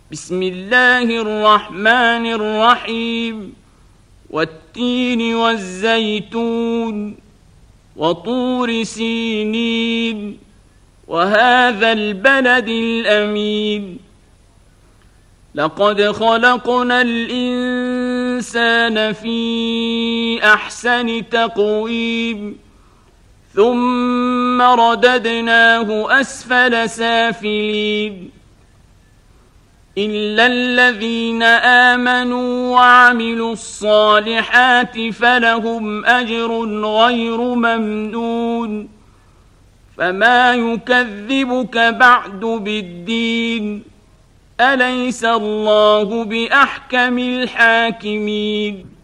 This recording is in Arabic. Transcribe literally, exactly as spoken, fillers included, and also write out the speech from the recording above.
بسم الله الرحمن الرحيم والتين والزيتون وطور سينين وهذا البلد الأمين لقد خلقنا الإنسان في أحسن تقويم ثم رددناه أسفل سافلين إلا الذين آمنوا وعملوا الصالحات فلهم أجر غير ممنون فما يكذبك بعد بالدين أليس الله بأحكم الحاكمين